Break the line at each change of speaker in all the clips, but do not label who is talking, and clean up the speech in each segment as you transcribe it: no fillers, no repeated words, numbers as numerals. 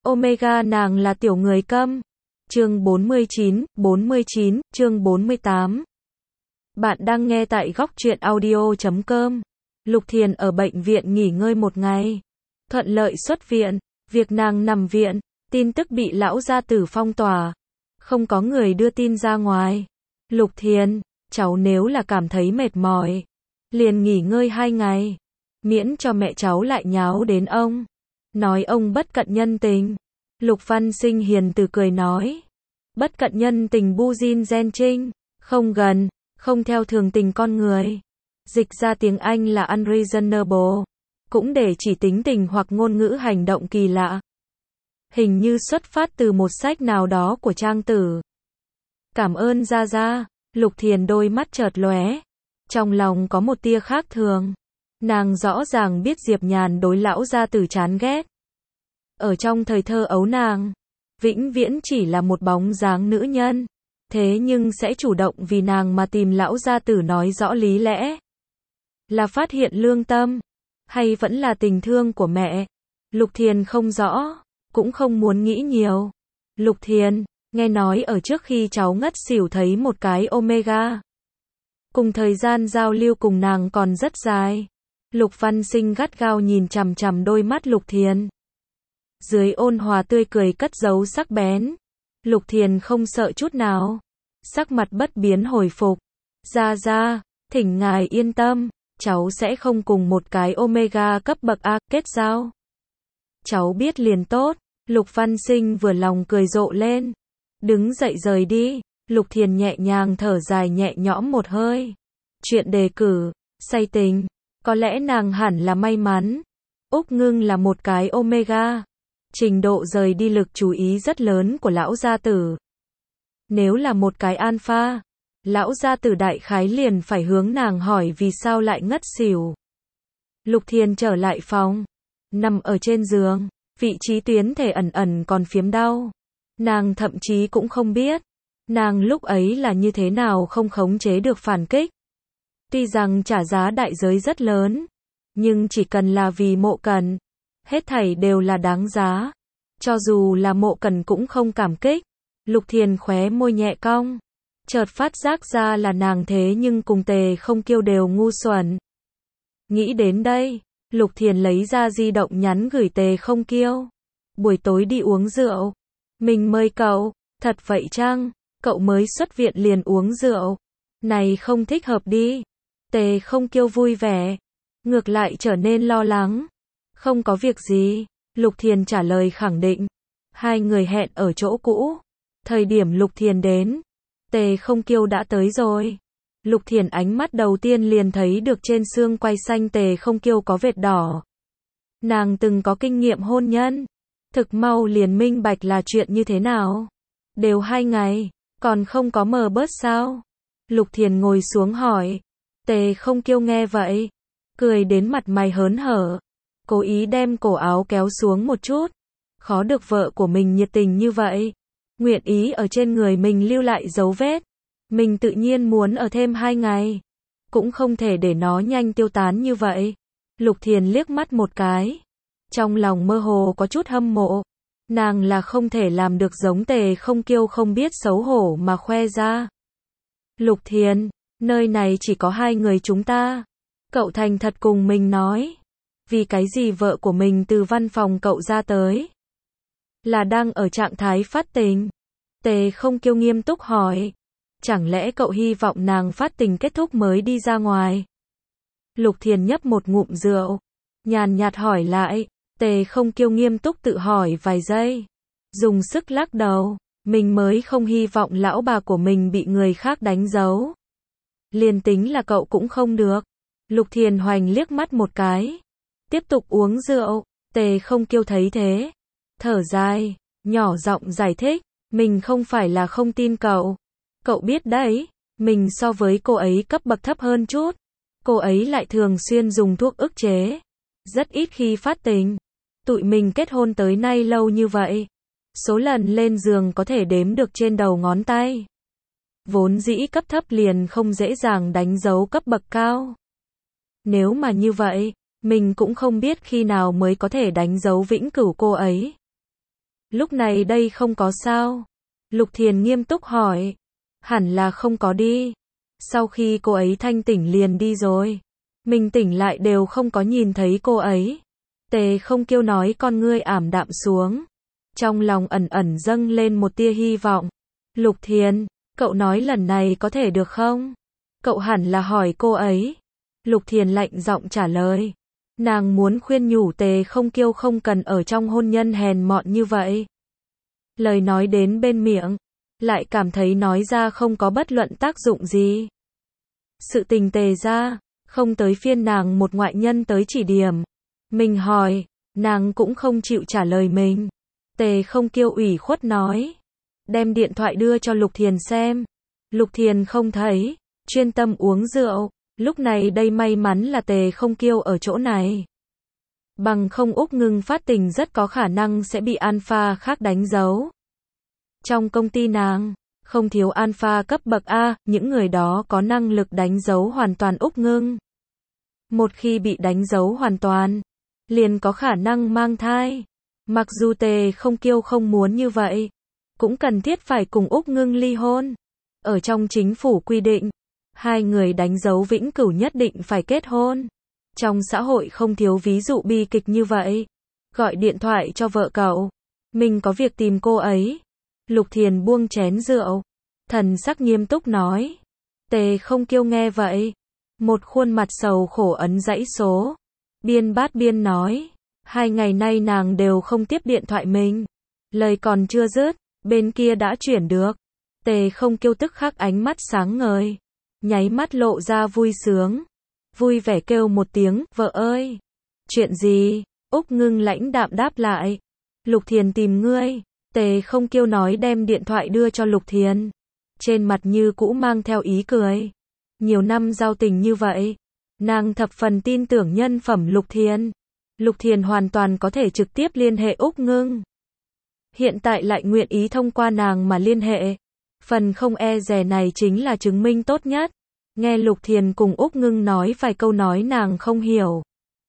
Omega nàng là tiểu người câm. Chương 49, chương 48. Bạn đang nghe tại góc truyện audio.com. Lục Thiền ở bệnh viện nghỉ ngơi một ngày. Thuận lợi xuất viện, việc nàng nằm viện, tin tức bị lão gia tử phong tỏa. Không có người đưa tin ra ngoài. Lục Thiền, cháu nếu là cảm thấy mệt mỏi, liền nghỉ ngơi 2 ngày. Miễn cho mẹ cháu lại nháo đến ông. Nói ông bất cận nhân tình. Lục Văn Sinh hiền từ cười nói. Bất cận nhân tình bu jin gen trinh. Không gần, không theo thường tình con người. Dịch ra tiếng Anh là unreasonable. Cũng để chỉ tính tình hoặc ngôn ngữ hành động kỳ lạ. Hình như xuất phát từ một sách nào đó của Trang Tử. Cảm ơn Gia Gia. Lục Thiền đôi mắt chợt lóe. Trong lòng có một tia khác thường. Nàng rõ ràng biết Diệp Nhàn đối lão gia tử chán ghét. Ở trong thời thơ ấu nàng, vĩnh viễn chỉ là một bóng dáng nữ nhân. Thế nhưng sẽ chủ động vì nàng mà tìm lão gia tử nói rõ lý lẽ. Là phát hiện lương tâm, hay vẫn là tình thương của mẹ? Lục Thiền không rõ, cũng không muốn nghĩ nhiều. Lục Thiền, nghe nói ở trước khi cháu ngất xỉu thấy một cái Omega. Cùng thời gian giao lưu cùng nàng còn rất dài. Lục Văn Sinh gắt gao nhìn chằm chằm đôi mắt Lục Thiền. Dưới ôn hòa tươi cười cất giấu sắc bén. Lục Thiền không sợ chút nào. Sắc mặt bất biến hồi phục. Gia Gia, thỉnh ngài yên tâm, cháu sẽ không cùng một cái Omega cấp bậc A kết giao. Cháu biết liền tốt. Lục Văn Sinh vừa lòng cười rộ lên. Đứng dậy rời đi. Lục Thiền nhẹ nhàng thở dài nhẹ nhõm một hơi. Chuyện đề cử, say tình. Có lẽ nàng hẳn là may mắn. Úc Ngưng là một cái Omega. Trình độ rời đi lực chú ý rất lớn của lão gia tử. Nếu là một cái Alpha, lão gia tử đại khái liền phải hướng nàng hỏi vì sao lại ngất xỉu. Lục Thiền trở lại phòng. Nằm ở trên giường, vị trí tuyến thể ẩn ẩn còn phiếm đau. Nàng thậm chí cũng không biết. Nàng lúc ấy là như thế nào không khống chế được phản kích. Tuy rằng trả giá đại giới rất lớn, nhưng chỉ cần là vì Mộ Cần, hết thảy đều là đáng giá. Cho dù là Mộ Cần cũng không cảm kích. Lục Thiền khóe môi nhẹ cong. Chợt phát giác ra là nàng thế nhưng cùng Tề Không Kiêu đều ngu xuẩn. Nghĩ đến đây, Lục Thiền lấy ra di động nhắn gửi Tề Không Kiêu. Buổi tối đi uống rượu. Mình mời cậu, thật vậy chăng? Cậu mới xuất viện liền uống rượu. Này không thích hợp đi. Tề Không Kiêu vui vẻ. Ngược lại trở nên lo lắng. Không có việc gì. Lục Thiền trả lời khẳng định. Hai người hẹn ở chỗ cũ. Thời điểm Lục Thiền đến, Tề Không Kiêu đã tới rồi. Lục Thiền ánh mắt đầu tiên liền thấy được trên xương quai xanh Tề Không Kiêu có vệt đỏ. Nàng từng có kinh nghiệm hôn nhân. Thực mau liền minh bạch là chuyện như thế nào. Đều 2 ngày, còn không có mờ bớt sao? Lục Thiền ngồi xuống hỏi. Tề Không Kiêu nghe vậy, cười đến mặt mày hớn hở. Cố ý đem cổ áo kéo xuống một chút. Khó được vợ của mình nhiệt tình như vậy. Nguyện ý ở trên người mình lưu lại dấu vết. Mình tự nhiên muốn ở thêm 2 ngày. Cũng không thể để nó nhanh tiêu tán như vậy. Lục Thiền liếc mắt một cái. Trong lòng mơ hồ có chút hâm mộ. Nàng là không thể làm được giống Tề Không Kiêu không biết xấu hổ mà khoe ra. Lục Thiền, nơi này chỉ có 2 người chúng ta. Cậu thành thật cùng mình nói. Vì cái gì vợ của mình từ văn phòng cậu ra tới? Là đang ở trạng thái phát tình. Tề Không Kiêu nghiêm túc hỏi. Chẳng lẽ cậu hy vọng nàng phát tình kết thúc mới đi ra ngoài? Lục Thiền nhấp một ngụm rượu. Nhàn nhạt hỏi lại. Tề Không Kiêu nghiêm túc tự hỏi vài giây. Dùng sức lắc đầu. Mình mới không hy vọng lão bà của mình bị người khác đánh dấu. Liền tính là cậu cũng không được. Lục Thiền hoành liếc mắt một cái. Tiếp tục uống rượu. Tề Không Kiêu thấy thế. Thở dài, nhỏ giọng giải thích. Mình không phải là không tin cậu. Cậu biết đấy, mình so với cô ấy cấp bậc thấp hơn chút. Cô ấy lại thường xuyên dùng thuốc ức chế. Rất ít khi phát tình. Tụi mình kết hôn tới nay lâu như vậy. Số lần lên giường có thể đếm được trên đầu ngón tay. Vốn dĩ cấp thấp liền không dễ dàng đánh dấu cấp bậc cao. Nếu mà như vậy, mình cũng không biết khi nào mới có thể đánh dấu vĩnh cửu cô ấy. Lúc này đây không có sao? Lục Thiền nghiêm túc hỏi. Hẳn là không có đi. Sau khi cô ấy thanh tỉnh liền đi rồi. Mình tỉnh lại đều không có nhìn thấy cô ấy. Tề Không Kiêu nói con ngươi ảm đạm xuống. Trong lòng ẩn ẩn dâng lên một tia hy vọng. Lục Thiền, cậu nói lần này có thể được không? Cậu hẳn là hỏi cô ấy. Lục Thiền lạnh giọng trả lời. Nàng muốn khuyên nhủ Tề Không Kiêu không cần ở trong hôn nhân hèn mọn như vậy. Lời nói đến bên miệng, lại cảm thấy nói ra không có bất luận tác dụng gì. Sự tình Tề ra, không tới phiên nàng một ngoại nhân tới chỉ điểm. Mình hỏi, nàng cũng không chịu trả lời mình. Tề Không Kiêu ủy khuất nói. Đem điện thoại đưa cho Lục Thiền xem. Lục Thiền không thấy, chuyên tâm uống rượu. Lúc này đây may mắn là Tề Không Kiêu ở chỗ này. Bằng không Úc Ngưng phát tình rất có khả năng sẽ bị alpha khác đánh dấu. Trong công ty nàng, không thiếu alpha cấp bậc A, những người đó có năng lực đánh dấu hoàn toàn Úc Ngưng. Một khi bị đánh dấu hoàn toàn, liền có khả năng mang thai. Mặc dù Tề Không Kiêu không muốn như vậy, cũng cần thiết phải cùng Úc Ngưng ly hôn. Ở trong chính phủ quy định, hai người đánh dấu vĩnh cửu nhất định phải kết hôn. Trong xã hội không thiếu ví dụ bi kịch như vậy. Gọi điện thoại cho vợ cậu. Mình có việc tìm cô ấy. Lục Thiền buông chén rượu. Thần sắc nghiêm túc nói. Tề Không Kiêu nghe vậy. Một khuôn mặt sầu khổ ấn dãy số. Biên bát biên nói. 2 ngày nay nàng đều không tiếp điện thoại mình. Lời còn chưa dứt, bên kia đã chuyển được. Tề Không Kiêu tức khắc ánh mắt sáng ngời. Nháy mắt lộ ra vui sướng. Vui vẻ kêu một tiếng, vợ ơi. Chuyện gì? Úc Ngưng lãnh đạm đáp lại. Lục Thiền tìm ngươi. Tề Không Kiêu nói đem điện thoại đưa cho Lục Thiền. Trên mặt như cũ mang theo ý cười. Nhiều năm giao tình như vậy, nàng thập phần tin tưởng nhân phẩm Lục Thiền. Lục Thiền hoàn toàn có thể trực tiếp liên hệ Úc Ngưng. Hiện tại lại nguyện ý thông qua nàng mà liên hệ. Phần không e dè này chính là chứng minh tốt nhất. Nghe Lục Thiền cùng Úc Ngưng nói vài câu nói nàng không hiểu.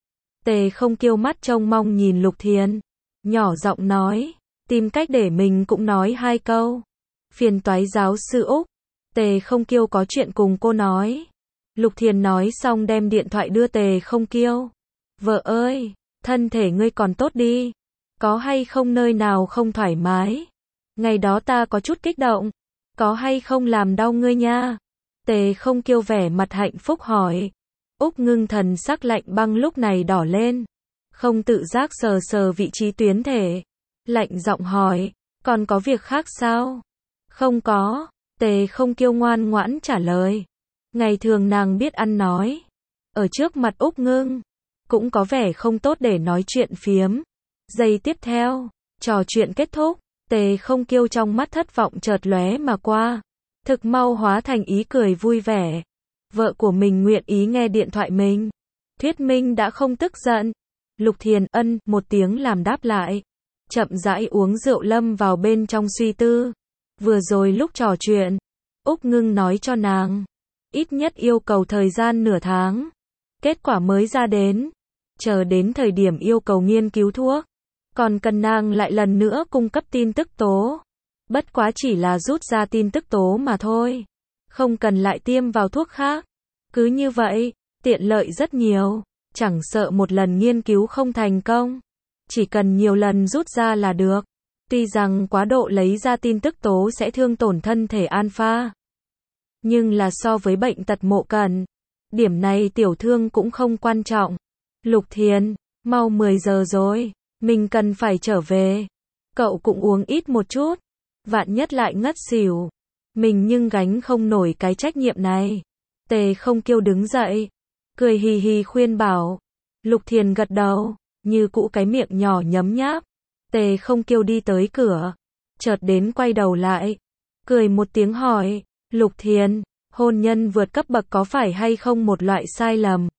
Tề Không Kiêu mắt trông mong nhìn Lục Thiền. Nhỏ giọng nói. Tìm cách để mình cũng nói 2 câu. Phiền toái giáo sư Úc. Tề Không Kiêu có chuyện cùng cô nói. Lục Thiền nói xong đem điện thoại đưa Tề Không Kiêu. Vợ ơi, thân thể ngươi còn tốt đi. Có hay không nơi nào không thoải mái? Ngày đó ta có chút kích động. Có hay không làm đau ngươi nha? Tề Không Kiêu vẻ mặt hạnh phúc hỏi. Úc Ngưng thần sắc lạnh băng lúc này đỏ lên. Không tự giác sờ sờ vị trí tuyến thể. Lạnh giọng hỏi. Còn có việc khác sao? Không có. Tề Không Kiêu ngoan ngoãn trả lời. Ngày thường nàng biết ăn nói. Ở trước mặt Úc Ngưng, cũng có vẻ không tốt để nói chuyện phiếm. Giây tiếp theo, trò chuyện kết thúc. Tề Không Kiêu trong mắt thất vọng chợt lóe mà qua. Thực mau hóa thành ý cười vui vẻ. Vợ của mình nguyện ý nghe điện thoại mình. Thuyết minh đã không tức giận. Lục Thiền ân một tiếng làm đáp lại. Chậm rãi uống rượu lâm vào bên trong suy tư. Vừa rồi lúc trò chuyện, Úc Ngưng nói cho nàng. Ít nhất yêu cầu thời gian nửa tháng. Kết quả mới ra đến. Chờ đến thời điểm yêu cầu nghiên cứu thuốc. Còn cần nàng lại lần nữa cung cấp tin tức tố. Bất quá chỉ là rút ra tin tức tố mà thôi. Không cần lại tiêm vào thuốc khác. Cứ như vậy, tiện lợi rất nhiều. Chẳng sợ một lần nghiên cứu không thành công. Chỉ cần nhiều lần rút ra là được. Tuy rằng quá độ lấy ra tin tức tố sẽ thương tổn thân thể alpha. Nhưng là so với bệnh tật mộ cận. Điểm này tiểu thương cũng không quan trọng. Lục Thiền, mau 10 giờ rồi. Mình cần phải trở về. Cậu cũng uống ít một chút. Vạn nhất lại ngất xỉu. Mình nhưng gánh không nổi cái trách nhiệm này. Tề Không Kiêu đứng dậy. Cười hì hì khuyên bảo. Lục Thiền gật đầu. Như cũ cái miệng nhỏ nhấm nháp. Tề Không Kiêu đi tới cửa. Chợt đến quay đầu lại. Cười một tiếng hỏi. Lục Thiền, hôn nhân vượt cấp bậc có phải hay không một loại sai lầm?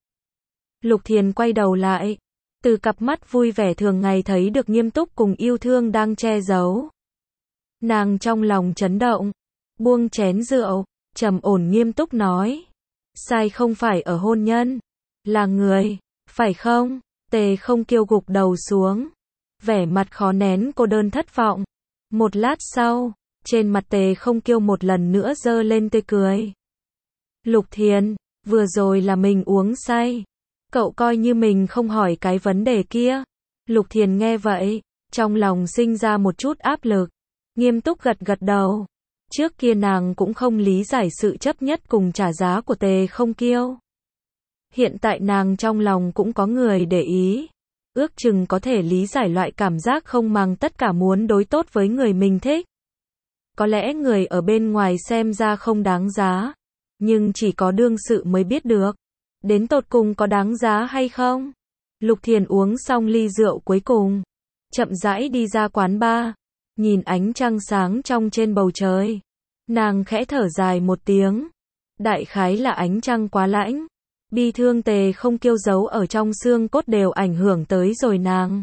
Lục Thiền quay đầu lại. Từ cặp mắt vui vẻ thường ngày thấy được nghiêm túc cùng yêu thương đang che giấu. Nàng trong lòng chấn động. Buông chén rượu. Trầm ổn nghiêm túc nói. Sai không phải ở hôn nhân. Là người. Phải không? Tề Không Kiêu gục đầu xuống. vẻ mặt khó nén cô đơn thất vọng. Một lát sau, trên mặt Tề Không Kiêu một lần nữa giơ lên tươi cười. Lục Thiền, vừa rồi là mình uống say. Cậu coi như mình không hỏi cái vấn đề kia. Lục Thiền nghe vậy, trong lòng sinh ra một chút áp lực, nghiêm túc gật gật đầu. Trước kia nàng cũng không lý giải sự chấp nhất cùng trả giá của Tề Không Kiêu. Hiện tại nàng trong lòng cũng có người để ý, ước chừng có thể lý giải loại cảm giác không màng tất cả muốn đối tốt với người mình thích. Có lẽ người ở bên ngoài xem ra không đáng giá, nhưng chỉ có đương sự mới biết được, đến tột cùng có đáng giá hay không. Lục Thiền uống xong ly rượu cuối cùng, chậm rãi đi ra quán bar, nhìn ánh trăng sáng trong trên bầu trời. Nàng khẽ thở dài một tiếng, đại khái là ánh trăng quá lãnh, bi thương Tề Không Kiêu giấu ở trong xương cốt đều ảnh hưởng tới rồi nàng.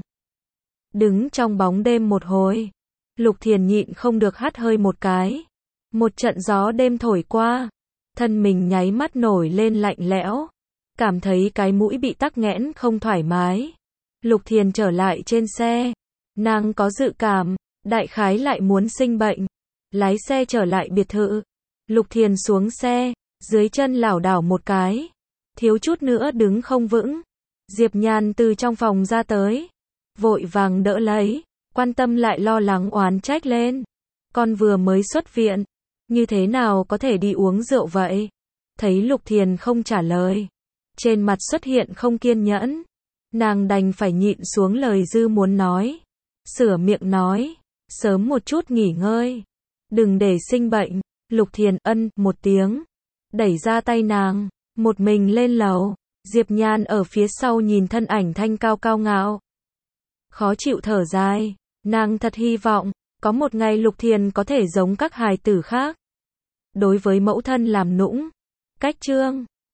Đứng trong bóng đêm một hồi, Lục Thiền nhịn không được hắt hơi một cái. Một trận gió đêm thổi qua, thân mình nháy mắt nổi lên lạnh lẽo, cảm thấy cái mũi bị tắc nghẽn không thoải mái. Lục Thiền trở lại trên xe, nàng có dự cảm, đại khái lại muốn sinh bệnh. Lái xe trở lại biệt thự, Lục Thiền xuống xe, dưới chân lảo đảo một cái, thiếu chút nữa đứng không vững. Diệp Nhan từ trong phòng ra tới, vội vàng đỡ lấy, quan tâm lại lo lắng oán trách lên. Con vừa mới xuất viện, như thế nào có thể đi uống rượu vậy? Thấy Lục Thiền không trả lời, trên mặt xuất hiện không kiên nhẫn, nàng đành phải nhịn xuống lời dư muốn nói, sửa miệng nói, sớm một chút nghỉ ngơi, đừng để sinh bệnh. Lục Thiền ân một tiếng, đẩy ra tay nàng, một mình lên lầu. Diệp Nhan ở phía sau nhìn thân ảnh thanh cao cao ngạo, khó chịu thở dài, nàng thật hy vọng có một ngày Lục Thiền có thể giống các hài tử khác, đối với mẫu thân làm nũng, cách trương.